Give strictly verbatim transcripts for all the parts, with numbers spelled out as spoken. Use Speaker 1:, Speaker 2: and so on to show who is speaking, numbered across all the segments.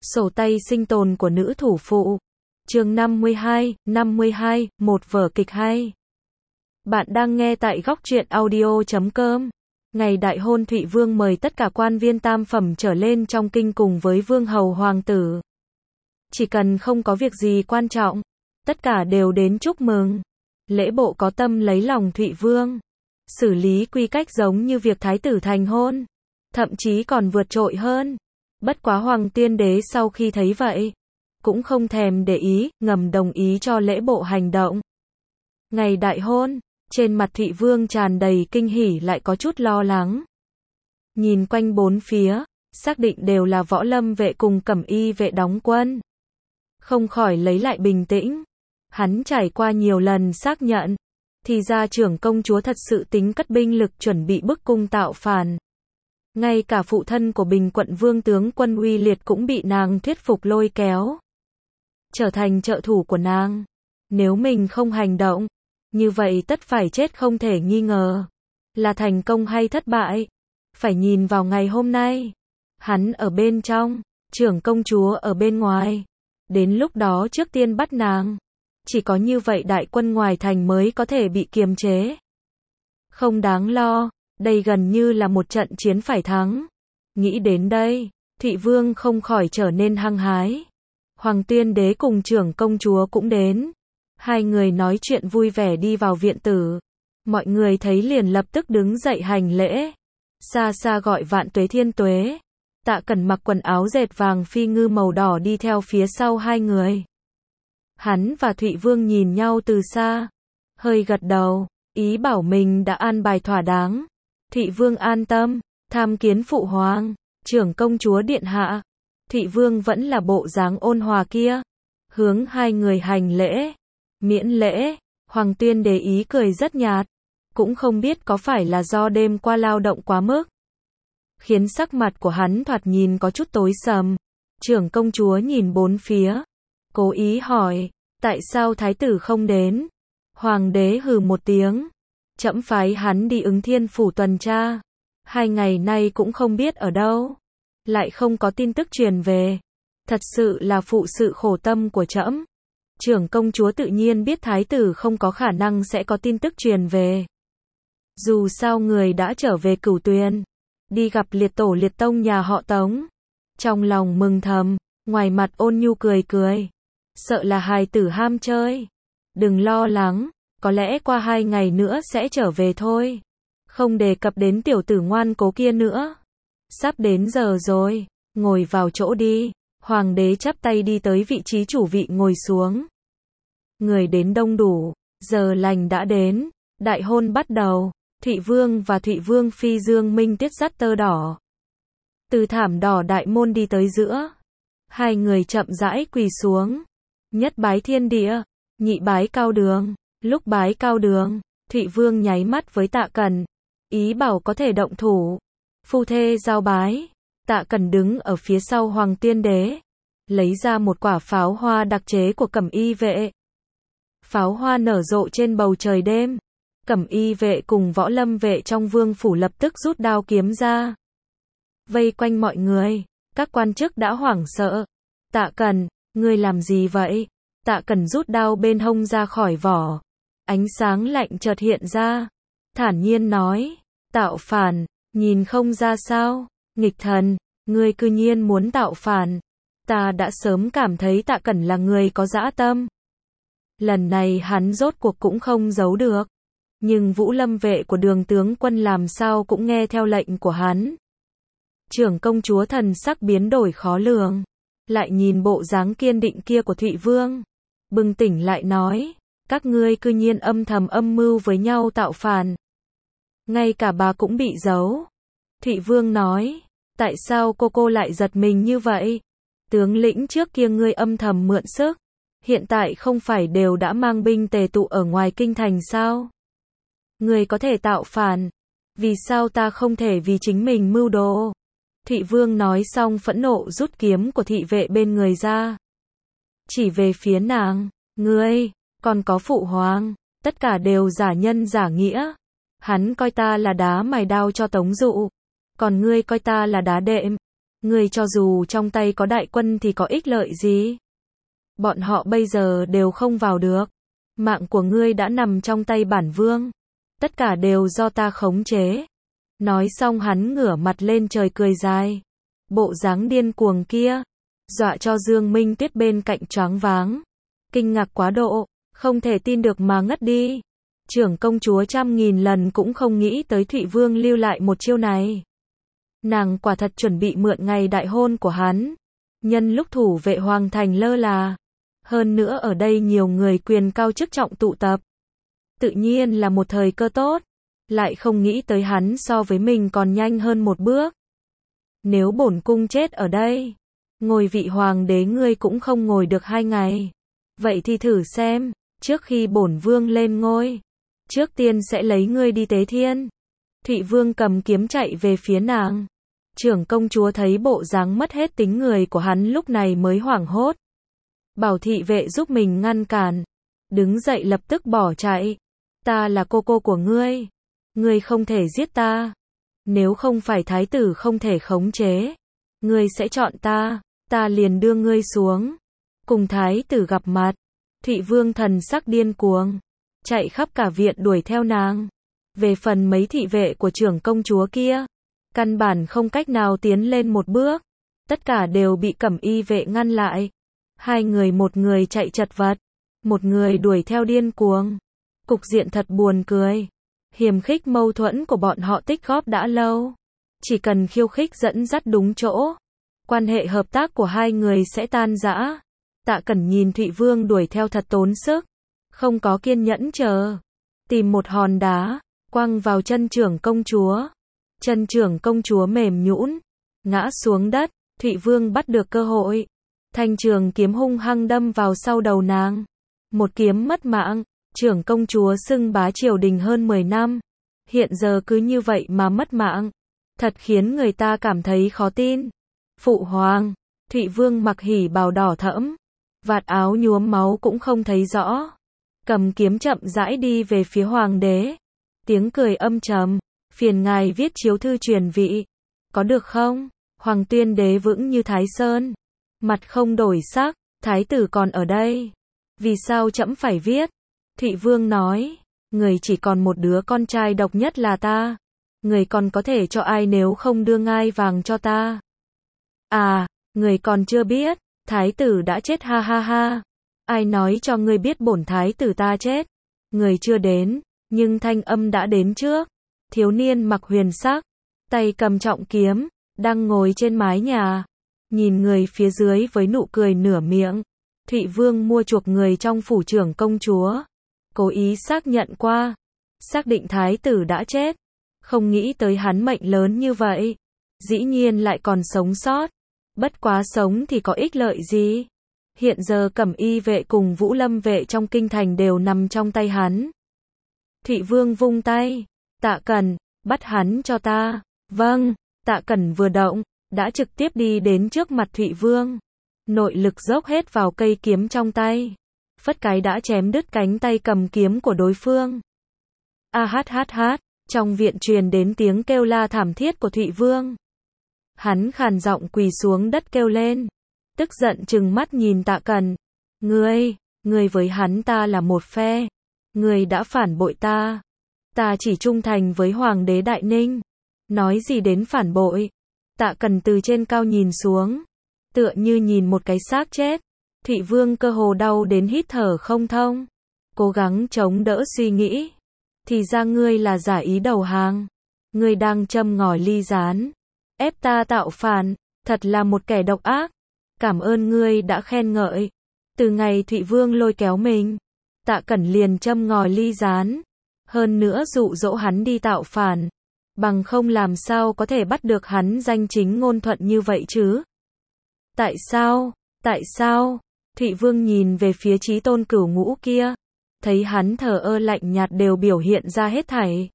Speaker 1: Sổ tay sinh tồn của nữ thủ phụ. Chương năm mươi hai, năm mươi hai, một vở kịch hay. Bạn đang nghe tại góc truyện audio chấm com. Ngày đại hôn Thụy Vương mời tất cả quan viên tam phẩm trở lên trong kinh cùng với vương hầu hoàng tử. Chỉ cần không có việc gì quan trọng, tất cả đều đến chúc mừng. Lễ bộ có tâm lấy lòng Thụy Vương, xử lý quy cách giống như việc thái tử thành hôn, thậm chí còn vượt trội hơn. Bất quá Hoàng Tiên Đế sau khi thấy vậy, cũng không thèm để ý, ngầm đồng ý cho lễ bộ hành động. Ngày đại hôn, trên mặt Thụy Vương tràn đầy kinh hỉ lại có chút lo lắng. Nhìn quanh bốn phía, xác định đều là võ lâm vệ cùng cẩm y vệ đóng quân. Không khỏi lấy lại bình tĩnh. Hắn trải qua nhiều lần xác nhận, thì ra trưởng công chúa thật sự tính cất binh lực chuẩn bị bức cung tạo phản. Ngay cả phụ thân của Bình Quận Vương tướng quân Uy Liệt cũng bị nàng thuyết phục lôi kéo, trở thành trợ thủ của nàng. Nếu mình không hành động, như vậy tất phải chết không thể nghi ngờ. Là thành công hay thất bại, phải nhìn vào ngày hôm nay. Hắn ở bên trong, trưởng công chúa ở bên ngoài. Đến lúc đó trước tiên bắt nàng. Chỉ có như vậy đại quân ngoài thành mới có thể bị kiềm chế. Không đáng lo, đây gần như là một trận chiến phải thắng. Nghĩ đến đây, Thụy Vương không khỏi trở nên hăng hái. Hoàng Tiên Đế cùng trưởng công chúa cũng đến. Hai người nói chuyện vui vẻ đi vào viện tử. Mọi người thấy liền lập tức đứng dậy hành lễ. Xa xa gọi vạn tuế thiên tuế. Tạ Cẩn mặc quần áo dệt vàng phi ngư màu đỏ đi theo phía sau hai người. Hắn và Thụy Vương nhìn nhau từ xa, hơi gật đầu, ý bảo mình đã an bài thỏa đáng. Thụy Vương an tâm, tham kiến phụ hoàng, trưởng công chúa điện hạ. Thụy Vương vẫn là bộ dáng ôn hòa kia, hướng hai người hành lễ. Miễn lễ, Hoàng Tiên Đế ý cười rất nhạt, cũng không biết có phải là do đêm qua lao động quá mức, khiến sắc mặt của hắn thoạt nhìn có chút tối sầm. Trưởng công chúa nhìn bốn phía, cố ý hỏi, tại sao thái tử không đến? Hoàng đế hừ một tiếng, trẫm phái hắn đi Ứng Thiên phủ tuần tra, hai ngày nay cũng không biết ở đâu, lại không có tin tức truyền về, thật sự là phụ sự khổ tâm của trẫm. Trưởng công chúa tự nhiên biết thái tử không có khả năng sẽ có tin tức truyền về. Dù sao người đã trở về Cửu Tuyền, đi gặp liệt tổ liệt tông nhà họ Tống. Trong lòng mừng thầm, ngoài mặt ôn nhu cười cười. Sợ là hài tử ham chơi. Đừng lo lắng, có lẽ qua hai ngày nữa sẽ trở về thôi. Không đề cập đến tiểu tử ngoan cố kia nữa. Sắp đến giờ rồi, ngồi vào chỗ đi. Hoàng đế chắp tay đi tới vị trí chủ vị ngồi xuống. Người đến đông đủ, giờ lành đã đến, đại hôn bắt đầu. Thụy Vương và Thụy Vương phi Dương Minh Tiết dắt tơ đỏ. Từ thảm đỏ đại môn đi tới giữa. Hai người chậm rãi quỳ xuống. Nhất bái thiên địa, nhị bái cao đường. Lúc bái cao đường, Thụy Vương nháy mắt với Tạ Cẩn, ý bảo có thể động thủ. Phu thê giao bái. Tạ Cẩn đứng ở phía sau Hoàng Tiên Đế, lấy ra một quả pháo hoa đặc chế của cẩm y vệ. Pháo hoa nở rộ trên bầu trời đêm. Cẩm y vệ cùng võ lâm vệ trong vương phủ lập tức rút đao kiếm ra, vây quanh mọi người. Các quan chức đã hoảng sợ. Tạ Cẩn, ngươi làm gì vậy? Tạ Cẩn rút đao bên hông ra khỏi vỏ. Ánh sáng lạnh chợt hiện ra. Thản nhiên nói, tạo phản, nhìn không ra sao? Nghịch thần, ngươi cư nhiên muốn tạo phản. Ta đã sớm cảm thấy Tạ Cẩn là người có dã tâm. Lần này hắn rốt cuộc cũng không giấu được. Nhưng Vũ Lâm vệ của Đường tướng quân làm sao cũng nghe theo lệnh của hắn. Trưởng công chúa thần sắc biến đổi khó lường, lại nhìn bộ dáng kiên định kia của Thụy Vương, bừng tỉnh lại nói, các ngươi cư nhiên âm thầm âm mưu với nhau tạo phản. Ngay cả bà cũng bị giấu. Thụy Vương nói, tại sao cô cô lại giật mình như vậy? Tướng lĩnh trước kia ngươi âm thầm mượn sức, hiện tại không phải đều đã mang binh tề tụ ở ngoài kinh thành sao? Người có thể tạo phản, vì sao ta không thể vì chính mình mưu đồ? Thụy Vương nói xong phẫn nộ rút kiếm của thị vệ bên người ra, chỉ về phía nàng. Ngươi, còn có phụ hoàng, tất cả đều giả nhân giả nghĩa. Hắn coi ta là đá mài đao cho Tống Dụ, còn ngươi coi ta là đá đệm. Ngươi cho dù trong tay có đại quân thì có ích lợi gì? Bọn họ bây giờ đều không vào được. Mạng của ngươi đã nằm trong tay bản vương. Tất cả đều do ta khống chế. Nói xong hắn ngửa mặt lên trời cười dài. Bộ dáng điên cuồng kia, dọa cho Dương Minh Tuyết bên cạnh choáng váng. Kinh ngạc quá độ, không thể tin được mà ngất đi. Trưởng công chúa trăm nghìn lần cũng không nghĩ tới Thụy Vương lưu lại một chiêu này. Nàng quả thật chuẩn bị mượn ngày đại hôn của hắn. Nhân lúc thủ vệ hoàng thành lơ là. Hơn nữa ở đây nhiều người quyền cao chức trọng tụ tập. Tự nhiên là một thời cơ tốt. Lại không nghĩ tới hắn so với mình còn nhanh hơn một bước. Nếu bổn cung chết ở đây, ngồi vị hoàng đế ngươi cũng không ngồi được hai ngày. Vậy thì thử xem, trước khi bổn vương lên ngôi, trước tiên sẽ lấy ngươi đi tế thiên. Thụy Vương cầm kiếm chạy về phía nàng. Trưởng công chúa thấy bộ dáng mất hết tính người của hắn lúc này mới hoảng hốt. Bảo thị vệ giúp mình ngăn cản. Đứng dậy lập tức bỏ chạy. Ta là cô cô của ngươi. Ngươi không thể giết ta. Nếu không phải thái tử không thể khống chế, ngươi sẽ chọn ta, ta liền đưa ngươi xuống. Cùng thái tử gặp mặt, Thụy Vương thần sắc điên cuồng, chạy khắp cả viện đuổi theo nàng. Về phần mấy thị vệ của trưởng công chúa kia, căn bản không cách nào tiến lên một bước, tất cả đều bị cẩm y vệ ngăn lại. Hai người một người chạy chật vật, một người đuổi theo điên cuồng. Cục diện thật buồn cười. Hiềm khích mâu thuẫn của bọn họ tích góp đã lâu. Chỉ cần khiêu khích dẫn dắt đúng chỗ, quan hệ hợp tác của hai người sẽ tan rã. Tạ Cẩn nhìn Thụy Vương đuổi theo thật tốn sức, không có kiên nhẫn chờ. Tìm một hòn đá, quăng vào chân trưởng công chúa. Chân trưởng công chúa mềm nhũn, ngã xuống đất. Thụy Vương bắt được cơ hội, thanh trường kiếm hung hăng đâm vào sau đầu nàng. Một kiếm mất mạng. Trưởng công chúa xưng bá triều đình hơn mười năm, hiện giờ cứ như vậy mà mất mạng, thật khiến người ta cảm thấy khó tin. Phụ hoàng, Thụy Vương mặc hỉ bào đỏ thẫm, vạt áo nhuốm máu cũng không thấy rõ, cầm kiếm chậm rãi đi về phía hoàng đế, tiếng cười âm trầm, phiền ngài viết chiếu thư truyền vị, có được không? Hoàng tuyên đế vững như Thái Sơn, mặt không đổi sắc, thái tử còn ở đây, vì sao trẫm phải viết? Thụy Vương nói, người chỉ còn một đứa con trai độc nhất là ta. Người còn có thể cho ai nếu không đưa ngai vàng cho ta? À, người còn chưa biết, thái tử đã chết ha ha ha. Ai nói cho ngươi biết bổn thái tử ta chết? Người chưa đến, nhưng thanh âm đã đến trước. Thiếu niên mặc huyền sắc, tay cầm trọng kiếm, đang ngồi trên mái nhà. Nhìn người phía dưới với nụ cười nửa miệng. Thụy Vương mua chuộc người trong phủ trưởng công chúa. Cố ý xác nhận qua, xác định thái tử đã chết, không nghĩ tới hắn mệnh lớn như vậy, dĩ nhiên lại còn sống sót, bất quá sống thì có ích lợi gì? Hiện giờ cẩm y vệ cùng vũ lâm vệ trong kinh thành đều nằm trong tay hắn. Thụy Vương vung tay, Tạ Cẩn, bắt hắn cho ta. Vâng, Tạ Cẩn vừa động, đã trực tiếp đi đến trước mặt Thụy Vương, nội lực dốc hết vào cây kiếm trong tay. Phất cái đã chém đứt cánh tay cầm kiếm của đối phương. A hát hát hát, trong viện truyền đến tiếng kêu la thảm thiết của Thụy Vương. Hắn khàn giọng quỳ xuống đất kêu lên, tức giận trừng mắt nhìn Tạ Cẩn. Ngươi, ngươi với hắn ta là một phe. Ngươi đã phản bội ta. Ta chỉ trung thành với Hoàng đế Đại Ninh. Nói gì đến phản bội? Tạ Cẩn từ trên cao nhìn xuống, tựa như nhìn một cái xác chết. Thụy Vương cơ hồ đau đến hít thở không thông, cố gắng chống đỡ suy nghĩ. Thì ra ngươi là giả ý đầu hàng, ngươi đang châm ngòi ly gián, ép ta tạo phản, thật là một kẻ độc ác. Cảm ơn ngươi đã khen ngợi. Từ ngày Thụy Vương lôi kéo mình, Tạ Cẩn liền châm ngòi ly gián, hơn nữa dụ dỗ hắn đi tạo phản, bằng không làm sao có thể bắt được hắn danh chính ngôn thuận như vậy chứ? Tại sao? Tại sao? Thụy Vương nhìn về phía Chí Tôn Cửu Ngũ kia, thấy hắn thờ ơ lạnh nhạt đều biểu hiện ra hết thảy.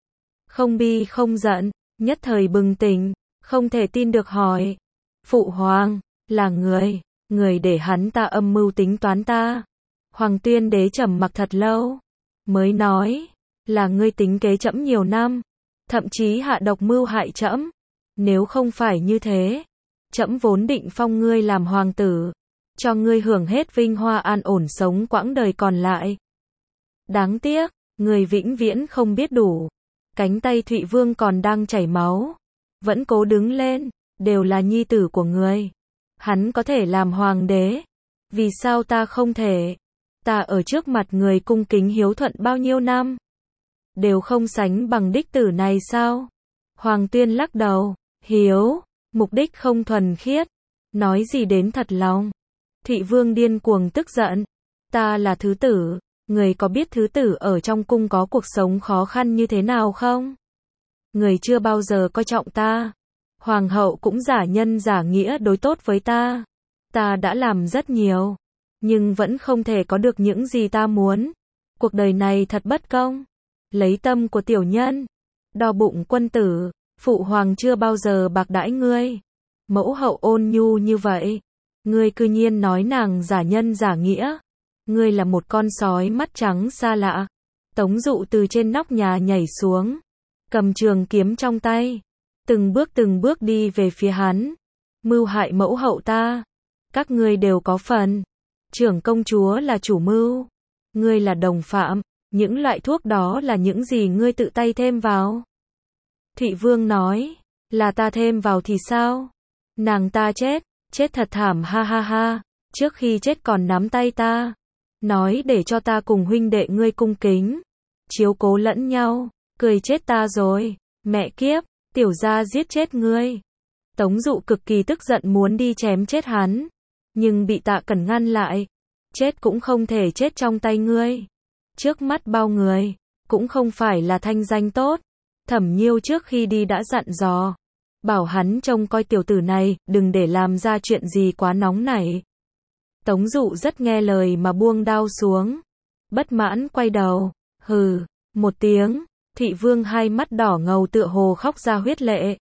Speaker 1: Không bi không giận, nhất thời bừng tỉnh, không thể tin được hỏi. Phụ hoàng, là người, người để hắn ta âm mưu tính toán ta. Hoàng tuyên đế trầm mặc thật lâu, mới nói, là ngươi tính kế trẫm nhiều năm, thậm chí hạ độc mưu hại trẫm. Nếu không phải như thế, trẫm vốn định phong ngươi làm hoàng tử, cho ngươi hưởng hết vinh hoa an ổn sống quãng đời còn lại. Đáng tiếc, ngươi vĩnh viễn không biết đủ. Cánh tay Thụy Vương còn đang chảy máu, vẫn cố đứng lên, đều là nhi tử của ngươi. Hắn có thể làm hoàng đế, vì sao ta không thể? Ta ở trước mặt người cung kính hiếu thuận bao nhiêu năm, đều không sánh bằng đích tử này sao? Hoàng Tuyên lắc đầu, hiếu, mục đích không thuần khiết, nói gì đến thật lòng. Thụy Vương điên cuồng tức giận, ta là thứ tử, người có biết thứ tử ở trong cung có cuộc sống khó khăn như thế nào không? Người chưa bao giờ coi trọng ta, hoàng hậu cũng giả nhân giả nghĩa đối tốt với ta. Ta đã làm rất nhiều, nhưng vẫn không thể có được những gì ta muốn. Cuộc đời này thật bất công. Lấy tâm của tiểu nhân, đo bụng quân tử, phụ hoàng chưa bao giờ bạc đãi ngươi. Mẫu hậu ôn nhu như vậy, ngươi cư nhiên nói nàng giả nhân giả nghĩa. Ngươi là một con sói mắt trắng xa lạ. Tống Dụ từ trên nóc nhà nhảy xuống, cầm trường kiếm trong tay, từng bước từng bước đi về phía hắn. Mưu hại mẫu hậu ta, các ngươi đều có phần. Trưởng công chúa là chủ mưu, ngươi là đồng phạm. Những loại thuốc đó là những gì ngươi tự tay thêm vào? Thụy Vương nói, là ta thêm vào thì sao? Nàng ta chết, chết thật thảm ha ha ha, trước khi chết còn nắm tay ta, nói để cho ta cùng huynh đệ ngươi cung kính, chiếu cố lẫn nhau, cười chết ta rồi, mẹ kiếp, tiểu gia giết chết ngươi. Tống Dụ cực kỳ tức giận muốn đi chém chết hắn, nhưng bị Tạ Cẩn ngăn lại, chết cũng không thể chết trong tay ngươi. Trước mắt bao người, cũng không phải là thanh danh tốt. Thẩm Nhiêu trước khi đi đã dặn dò, bảo hắn trông coi tiểu tử này, đừng để làm ra chuyện gì quá nóng nảy. Tống Dụ rất nghe lời mà buông đao xuống, bất mãn quay đầu, hừ, một tiếng. Thụy Vương hai mắt đỏ ngầu tựa hồ khóc ra huyết lệ.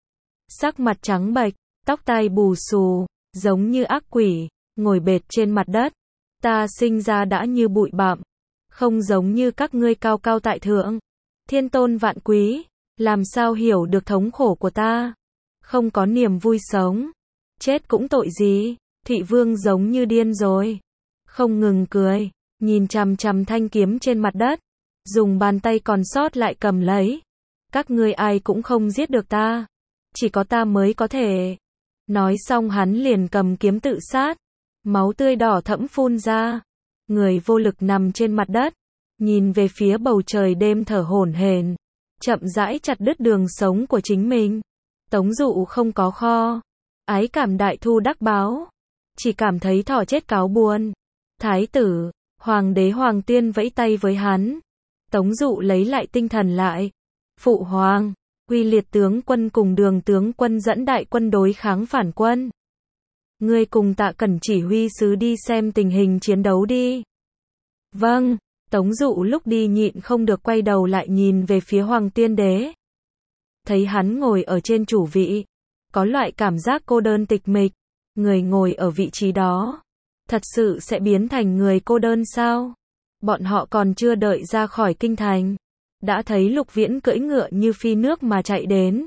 Speaker 1: Sắc mặt trắng bệch, tóc tai bù xù, giống như ác quỷ, ngồi bệt trên mặt đất. Ta sinh ra đã như bụi bặm, không giống như các ngươi cao cao tại thượng, thiên tôn vạn quý, làm sao hiểu được thống khổ của ta, không có niềm vui sống, chết cũng tội gì. Thụy Vương giống như điên rồi, không ngừng cười, nhìn chằm chằm thanh kiếm trên mặt đất, dùng bàn tay còn sót lại cầm lấy. Các ngươi ai cũng không giết được ta, chỉ có ta mới có thể. Nói xong hắn liền cầm kiếm tự sát, máu tươi đỏ thẫm phun ra. Người vô lực nằm trên mặt đất, nhìn về phía bầu trời đêm thở hổn hển, chậm rãi chặt đứt đường sống của chính mình. Tống Dụ không có kho, ái cảm đại thu đắc báo, chỉ cảm thấy thỏ chết cáo buồn. Thái tử, hoàng đế Hoàng Tuyên vẫy tay với hắn. Tống Dụ lấy lại tinh thần lại. Phụ hoàng, Uy Liệt tướng quân cùng Đường tướng quân dẫn đại quân đối kháng phản quân. Ngươi cùng Tạ Cẩn chỉ huy sứ đi xem tình hình chiến đấu đi. Vâng. Tống Dụ lúc đi nhịn không được quay đầu lại nhìn về phía Hoàng Tuyên đế. Thấy hắn ngồi ở trên chủ vị, có loại cảm giác cô đơn tịch mịch. Người ngồi ở vị trí đó, thật sự sẽ biến thành người cô đơn sao? Bọn họ còn chưa đợi ra khỏi kinh thành, đã thấy Lục Viễn cưỡi ngựa như phi nước mà chạy đến.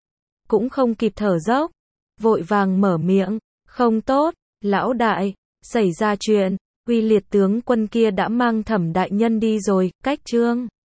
Speaker 1: Cũng không kịp thở dốc, vội vàng mở miệng, không tốt, lão đại, xảy ra chuyện, Uy Liệt tướng quân kia đã mang Thẩm đại nhân đi rồi, cách trương.